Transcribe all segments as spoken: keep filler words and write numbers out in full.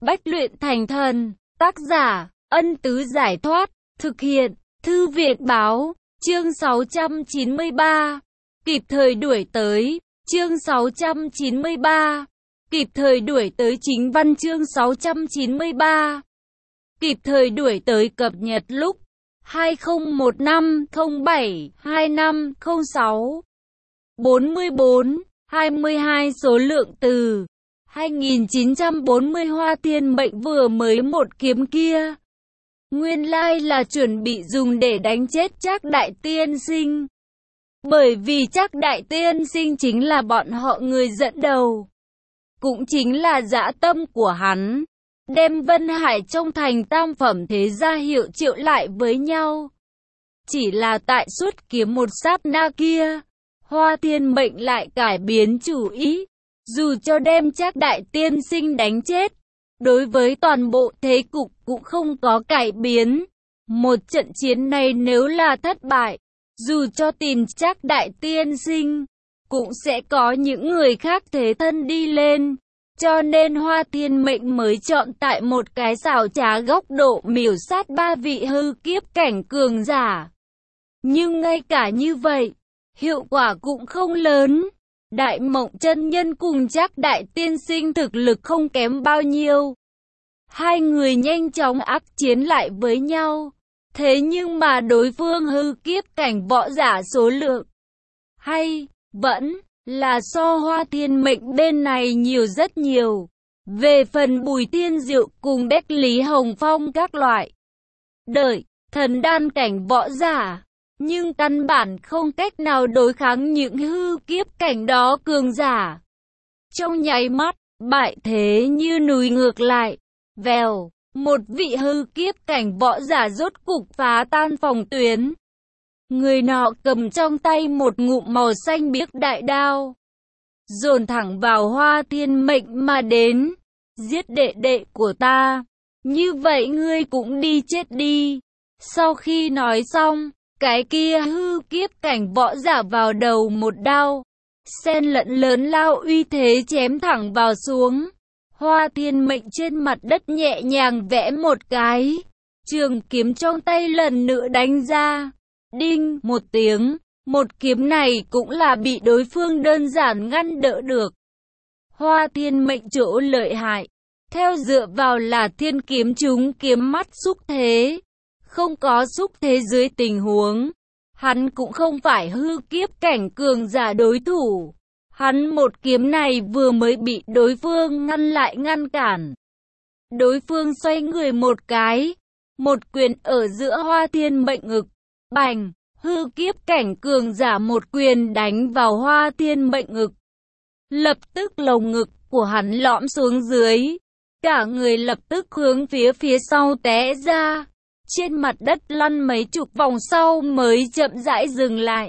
Bách luyện thành thần. Tác giả, Ân Tứ Giải Thoát. Thực hiện, Thư viện Báo. Chương sáu trăm chín mươi ba. Kịp thời đuổi tới. Chương sáu trăm chín mươi ba. Kịp thời đuổi tới chính văn chương sáu trăm chín mươi ba. Kịp thời đuổi tới cập nhật lúc hai không một năm không bảy hai năm không sáu. bốn mươi bốn, hai mươi hai số lượng từ. hai nghìn chín trăm bốn mươi Hoa Thiên Mệnh vừa mới một kiếm kia. Nguyên lai là chuẩn bị dùng để đánh chết Trác Đại Tiên Sinh. Bởi vì Trác Đại Tiên Sinh chính là bọn họ người dẫn đầu. Cũng chính là dã tâm của hắn. Đem Vân Hải trong thành tam phẩm thế gia hiệu triệu lại với nhau. Chỉ là tại suốt kiếm một sát na kia, Hoa Thiên Mệnh lại cải biến chủ ý. Dù cho đem Trác Đại Tiên Sinh đánh chết, đối với toàn bộ thế cục cũng không có cải biến. Một trận chiến này nếu là thất bại, dù cho tìm Trác Đại Tiên Sinh, cũng sẽ có những người khác thế thân đi lên. Cho nên Hoa Thiên Mệnh mới chọn tại một cái xảo trá góc độ miểu sát ba vị hư kiếp cảnh cường giả. Nhưng ngay cả như vậy, hiệu quả cũng không lớn. Đại Mộng chân nhân cùng Trác Đại Tiên Sinh thực lực không kém bao nhiêu. Hai người nhanh chóng ác chiến lại với nhau. Thế nhưng mà đối phương hư kiếp cảnh võ giả số lượng hay vẫn là so Hoa Thiên Mệnh bên này nhiều rất nhiều. Về phần Bùi Thiên Diệu cùng Bách Lý Hồng Phong các loại đợi thần đan cảnh võ giả, nhưng căn bản không cách nào đối kháng những hư kiếp cảnh đó cường giả. Trong nháy mắt, bại thế như núi ngược lại. Vèo, một vị hư kiếp cảnh võ giả rốt cục phá tan phòng tuyến. Người nọ cầm trong tay một ngụm màu xanh biếc đại đao, dồn thẳng vào Hoa Thiên Mệnh mà đến. Giết đệ đệ của ta, như vậy ngươi cũng đi chết đi. Sau khi nói xong, cái kia hư kiếp cảnh võ giả vào đầu một đao, xen lẫn lớn lao uy thế chém thẳng vào xuống. Hoa Thiên Mệnh trên mặt đất nhẹ nhàng vẽ một cái, trường kiếm trong tay lần nữa đánh ra. Đinh một tiếng, một kiếm này cũng là bị đối phương đơn giản ngăn đỡ được. Hoa Thiên Mệnh chỗ lợi hại, theo dựa vào là thiên kiếm trúng kiếm mắt xúc thế. Không có xúc thế dưới tình huống, hắn cũng không phải hư kiếp cảnh cường giả đối thủ. Hắn một kiếm này vừa mới bị đối phương ngăn lại ngăn cản. Đối phương xoay người một cái, một quyền ở giữa Hoa Thiên Mệnh ngực. Bành, hư kiếp cảnh cường giả một quyền đánh vào Hoa Thiên Mệnh ngực. Lập tức lồng ngực của hắn lõm xuống dưới. Cả người lập tức hướng phía phía sau té ra. Trên mặt đất lăn mấy chục vòng sau mới chậm rãi dừng lại.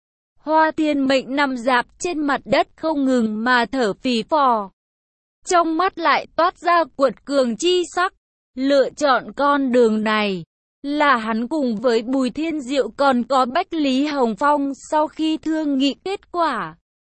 Hoa Thiên Mệnh nằm rạp trên mặt đất không ngừng mà thở phì phò. Trong mắt lại toát ra cuột cường chi sắc. Lựa chọn con đường này là hắn cùng với Bùi Thiên Diệu còn có Bách Lý Hồng Phong sau khi thương nghị kết quả.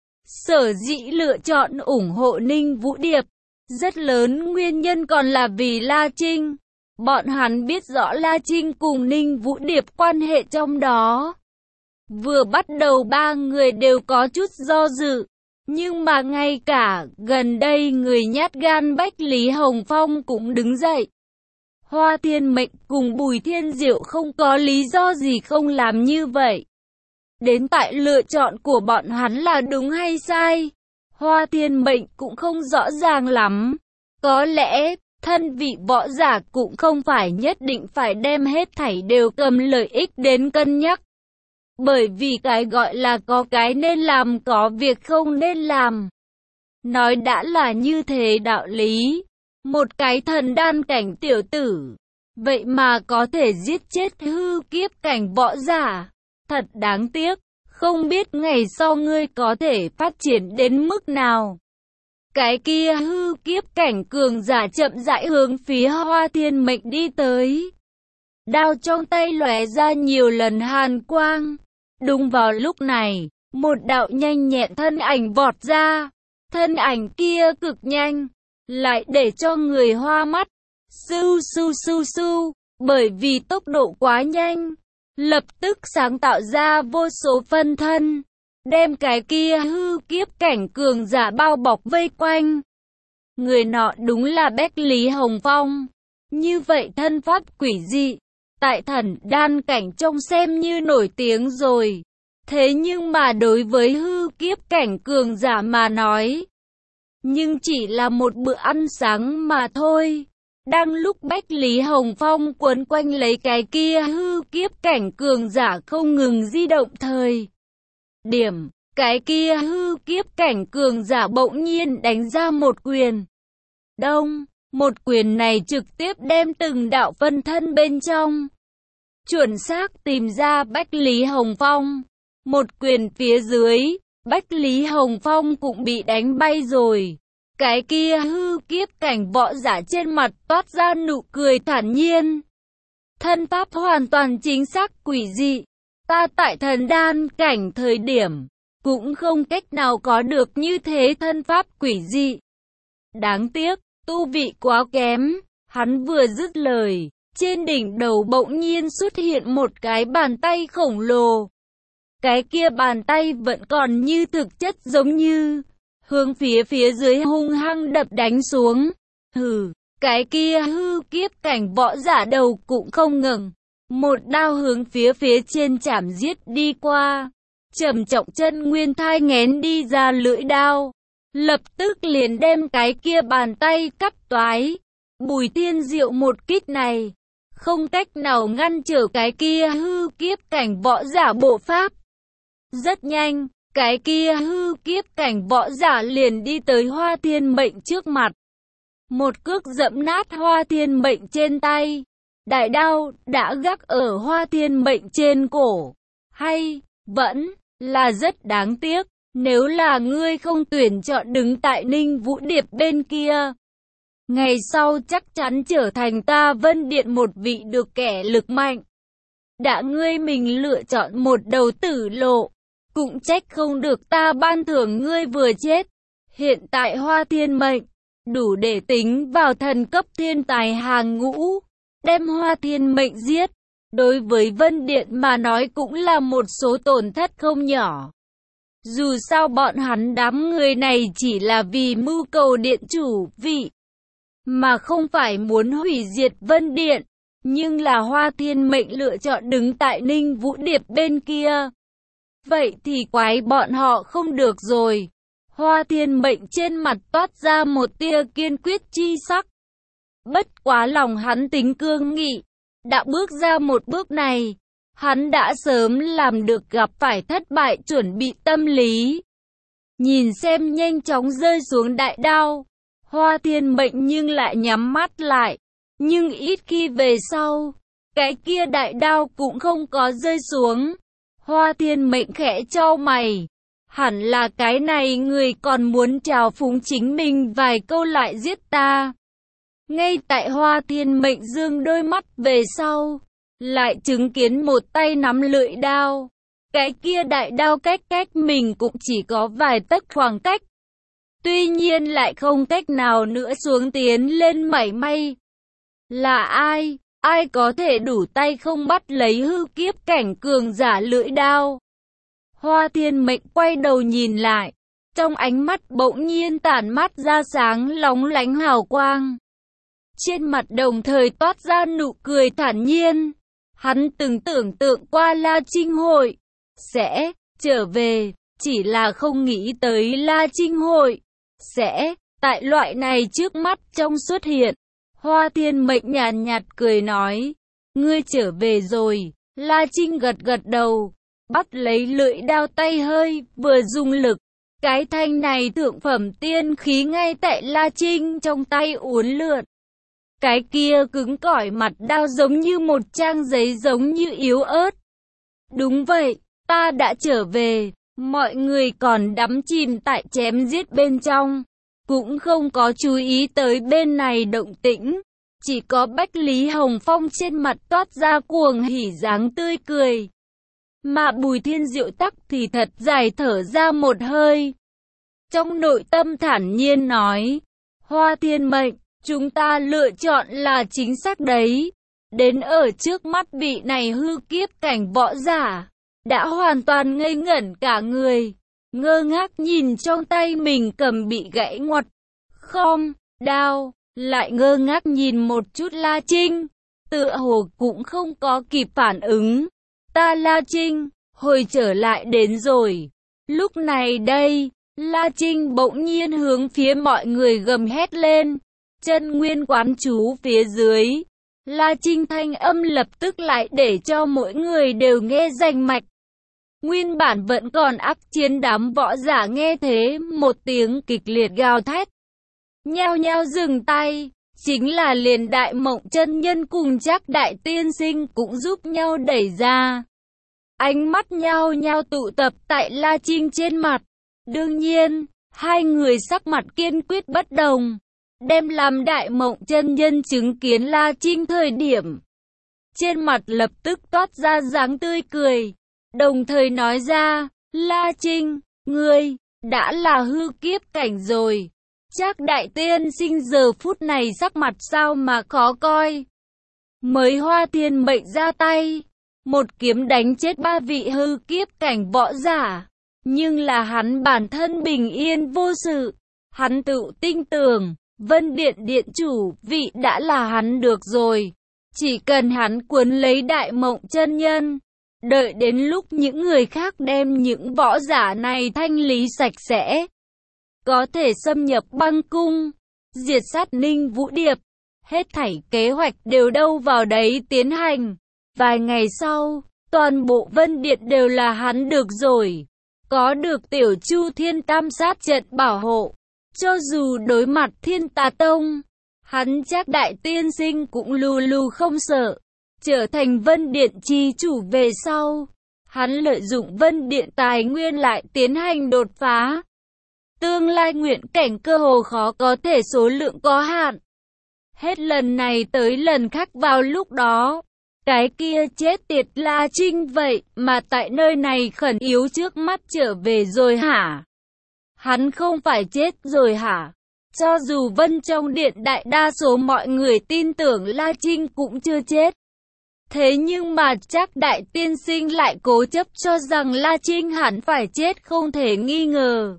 Sở dĩ lựa chọn ủng hộ Ninh Vũ Điệp, rất lớn nguyên nhân còn là vì La Trinh. Bọn hắn biết rõ La Trinh cùng Ninh Vũ Điệp quan hệ trong đó. Vừa bắt đầu ba người đều có chút do dự. Nhưng mà ngay cả gần đây người nhát gan Bách Lý Hồng Phong cũng đứng dậy. Hoa Thiên Mệnh cùng Bùi Thiên Diệu không có lý do gì không làm như vậy. Đến tại lựa chọn của bọn hắn là đúng hay sai, Hoa Thiên Mệnh cũng không rõ ràng lắm. Có lẽ thân vị võ giả cũng không phải nhất định phải đem hết thảy đều cầm lợi ích đến cân nhắc. Bởi vì cái gọi là có cái nên làm có việc không nên làm. Nói đã là như thế đạo lý. Một cái thần đan cảnh tiểu tử, vậy mà có thể giết chết hư kiếp cảnh võ giả. Thật đáng tiếc, không biết ngày sau ngươi có thể phát triển đến mức nào. Cái kia hư kiếp cảnh cường giả chậm rãi hướng phía Hoa Thiên Mệnh đi tới. Đao trong tay lóe ra nhiều lần hàn quang. Đúng vào lúc này, một đạo nhanh nhẹn thân ảnh vọt ra. Thân ảnh kia cực nhanh, lại để cho người hoa mắt. Sưu sưu sưu sưu, bởi vì tốc độ quá nhanh, lập tức sáng tạo ra vô số phân thân, đem cái kia hư kiếp cảnh cường giả bao bọc vây quanh. Người nọ đúng là Bách Lý Hồng Phong. Như vậy thân pháp quỷ dị, tại thần đan cảnh trông xem như nổi tiếng rồi. Thế nhưng mà đối với hư kiếp cảnh cường giả mà nói, nhưng chỉ là một bữa ăn sáng mà thôi. Đang lúc Bách Lý Hồng Phong quấn quanh lấy cái kia hư kiếp cảnh cường giả không ngừng di động thời điểm, cái kia hư kiếp cảnh cường giả bỗng nhiên đánh ra một quyền. Đông, một quyền này trực tiếp đem từng đạo phân thân bên trong chuẩn xác tìm ra Bách Lý Hồng Phong. Một quyền phía dưới, Bách Lý Hồng Phong cũng bị đánh bay rồi. Cái kia hư kiếp cảnh võ giả trên mặt toát ra nụ cười thản nhiên. Thân pháp hoàn toàn chính xác quỷ dị. Ta tại thần đan cảnh thời điểm, cũng không cách nào có được như thế thân pháp quỷ dị. Đáng tiếc, tu vị quá kém. Hắn vừa dứt lời, trên đỉnh đầu bỗng nhiên xuất hiện một cái bàn tay khổng lồ. Cái kia bàn tay vẫn còn như thực chất giống như hướng phía phía dưới hung hăng đập đánh xuống. Hừ, cái kia hư kiếp cảnh võ giả đầu cũng không ngừng. Một đao hướng phía phía trên chảm giết đi qua. Trầm trọng chân nguyên thai nghén đi ra lưỡi đao. Lập tức liền đem cái kia bàn tay cắt toái. Bùi Tiên Diệu một kích này, không cách nào ngăn trở cái kia hư kiếp cảnh võ giả bộ pháp. Rất nhanh, cái kia hư kiếp cảnh võ giả liền đi tới Hoa Thiên Mệnh trước mặt. Một cước dẫm nát Hoa Thiên Mệnh trên tay. Đại đao đã gác ở Hoa Thiên Mệnh trên cổ. Hay, vẫn là rất đáng tiếc, nếu là ngươi không tuyển chọn đứng tại Ninh Vũ Điệp bên kia, ngày sau chắc chắn trở thành ta Vân Điện một vị được kẻ lực mạnh. Đã ngươi mình lựa chọn một đầu tử lộ, cũng trách không được ta ban thưởng ngươi vừa chết. Hiện tại Hoa Thiên Mệnh đủ để tính vào thần cấp thiên tài hàng ngũ. Đem Hoa Thiên Mệnh giết, đối với Vân Điện mà nói cũng là một số tổn thất không nhỏ. Dù sao bọn hắn đám người này chỉ là vì mưu cầu điện chủ vị, mà không phải muốn hủy diệt Vân Điện. Nhưng là Hoa Thiên Mệnh lựa chọn đứng tại Ninh Vũ Điệp bên kia. Vậy thì quái bọn họ không được rồi. Hoa Thiên Mệnh trên mặt toát ra một tia kiên quyết chi sắc. Bất quá lòng hắn tính cương nghị, đã bước ra một bước này, hắn đã sớm làm được gặp phải thất bại chuẩn bị tâm lý. Nhìn xem nhanh chóng rơi xuống đại đao, Hoa Thiên Mệnh nhưng lại nhắm mắt lại, nhưng ít khi về sau, cái kia đại đao cũng không có rơi xuống. Hoa Thiên Mệnh khẽ chau mày, hẳn là cái này người còn muốn trào phúng chính mình vài câu lại giết ta. Ngay tại Hoa Thiên Mệnh dương đôi mắt về sau, lại chứng kiến một tay nắm lưỡi đao. Cái kia đại đao cách cách mình cũng chỉ có vài tấc khoảng cách. Tuy nhiên lại không cách nào nữa xuống tiến lên mảy may. Là ai? Ai có thể đủ tay không bắt lấy hư kiếp cảnh cường giả lưỡi đao? Hoa Thiên Mệnh quay đầu nhìn lại, trong ánh mắt bỗng nhiên tản mát ra sáng lóng lánh hào quang. Trên mặt đồng thời toát ra nụ cười thản nhiên. Hắn từng tưởng tượng qua La Trinh Hội sẽ trở về, chỉ là không nghĩ tới La Trinh Hội sẽ tại loại này trước mắt trong xuất hiện. Hoa Thiên Mệnh nhàn nhạt cười nói, ngươi trở về rồi. La Trinh gật gật đầu, bắt lấy lưỡi đao tay hơi, vừa dùng lực. Cái thanh này thượng phẩm tiên khí ngay tại La Trinh trong tay uốn lượn. Cái kia cứng cỏi mặt đao giống như một trang giấy giống như yếu ớt. Đúng vậy, ta đã trở về, mọi người còn đắm chìm tại chém giết bên trong, cũng không có chú ý tới bên này động tĩnh. Chỉ có Bách Lý Hồng Phong trên mặt toát ra cuồng hỉ dáng tươi cười. Mà Bùi Thiên Diệu tắc thì thật dài thở ra một hơi. Trong nội tâm thản nhiên nói, Hoa thiên mệnh, chúng ta lựa chọn là chính xác đấy. Đến ở trước mắt vị này hư kiếp cảnh võ giả, đã hoàn toàn ngây ngẩn cả người, ngơ ngác nhìn trong tay mình cầm bị gãy ngoặt. Không, đao, lại ngơ ngác nhìn một chút La Trinh, tựa hồ cũng không có kịp phản ứng. Ta La Trinh, hồi trở lại đến rồi. Lúc này đây, La Trinh bỗng nhiên hướng phía mọi người gầm hét lên, chân nguyên quán chú phía dưới. La Trinh thanh âm lập tức lại để cho mỗi người đều nghe rành mạch. Nguyên bản vẫn còn ác chiến đám võ giả nghe thế, một tiếng kịch liệt gào thét, nhao nhao dừng tay. Chính là liền Đại Mộng chân nhân cùng Trác Đại tiên sinh cũng giúp nhau đẩy ra. Ánh mắt nhao nhao tụ tập tại La Trinh trên mặt. Đương nhiên, hai người sắc mặt kiên quyết bất đồng. Đem làm Đại Mộng chân nhân chứng kiến La Trinh thời điểm, trên mặt lập tức toát ra dáng tươi cười, đồng thời nói ra, La Trinh, ngươi, đã là hư kiếp cảnh rồi. Trác Đại tiên sinh giờ phút này sắc mặt sao mà khó coi. Mới Hoa thiên mệnh ra tay, một kiếm đánh chết ba vị hư kiếp cảnh võ giả. Nhưng là hắn bản thân bình yên vô sự. Hắn tự tin tưởng, Vân Điện Điện chủ vị đã là hắn được rồi. Chỉ cần hắn cuốn lấy Đại Mộng chân nhân, đợi đến lúc những người khác đem những võ giả này thanh lý sạch sẽ, có thể xâm nhập băng cung, diệt sát Ninh Vũ Điệp. Hết thảy kế hoạch đều đâu vào đấy tiến hành. Vài ngày sau, toàn bộ Vân Điện đều là hắn được rồi. Có được Tiểu Chu Thiên Tam sát trận bảo hộ, cho dù đối mặt Thiên Tà Tông, hắn Trác Đại tiên sinh cũng lù lù không sợ. Trở thành Vân Điện chi chủ về sau, hắn lợi dụng Vân Điện tài nguyên lại tiến hành đột phá. Tương lai nguyện cảnh cơ hồ khó có thể số lượng có hạn. Hết lần này tới lần khác vào lúc đó, cái kia chết tiệt La Trinh vậy mà tại nơi này khẩn yếu trước mắt trở về rồi hả? Hắn không phải chết rồi hả? Cho dù Vân trong điện đại đa số mọi người tin tưởng La Trinh cũng chưa chết. Thế nhưng mà Trác Đại tiên sinh lại cố chấp cho rằng La Trinh hẳn phải chết không thể nghi ngờ.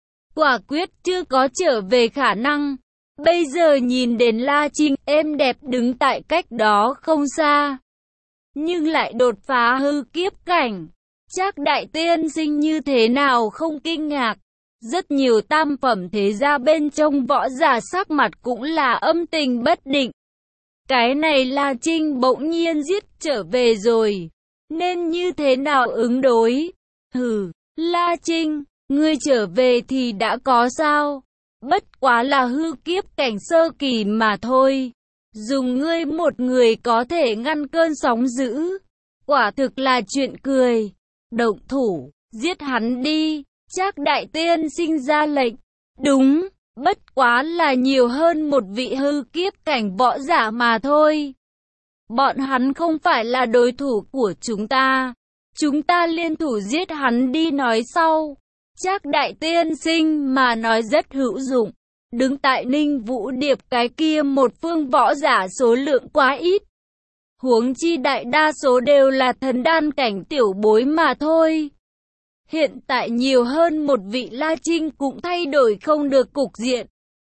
Quả quyết chưa có trở về khả năng. Bây giờ nhìn đến La Trinh êm đẹp đứng tại cách đó không xa, nhưng lại đột phá hư kiếp cảnh. Trác Đại tiên sinh như thế nào không kinh ngạc. Rất nhiều tam phẩm thế gia bên trong võ giả sắc mặt cũng là âm tình bất định. Cái này La Trinh bỗng nhiên giết trở về rồi, nên như thế nào ứng đối? Hừ, La Trinh, ngươi trở về thì đã có sao? Bất quá là hư kiếp cảnh sơ kỳ mà thôi. Dùng ngươi một người có thể ngăn cơn sóng dữ, quả thực là chuyện cười. Động thủ, giết hắn đi. Trác Đại tiên sinh ra lệnh. Đúng, bất quá là nhiều hơn một vị hư kiếp cảnh võ giả mà thôi. Bọn hắn không phải là đối thủ của chúng ta. Chúng ta liên thủ giết hắn đi nói sau. Trác Đại tiên sinh mà nói rất hữu dụng. Đứng tại Ninh Vũ Điệp cái kia một phương võ giả số lượng quá ít. Huống chi đại đa số đều là thần đan cảnh tiểu bối mà thôi. Hiện tại nhiều hơn một vị La Trinh cũng thay đổi không được cục diện.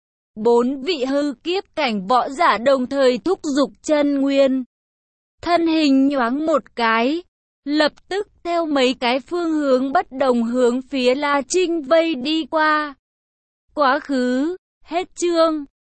Bốn vị hư kiếp cảnh võ giả đồng thời thúc giục chân nguyên. Thân hình nhoáng một cái, lập tức theo mấy cái phương hướng bất đồng hướng phía La Trinh vây đi qua. Quá khứ, hết chương.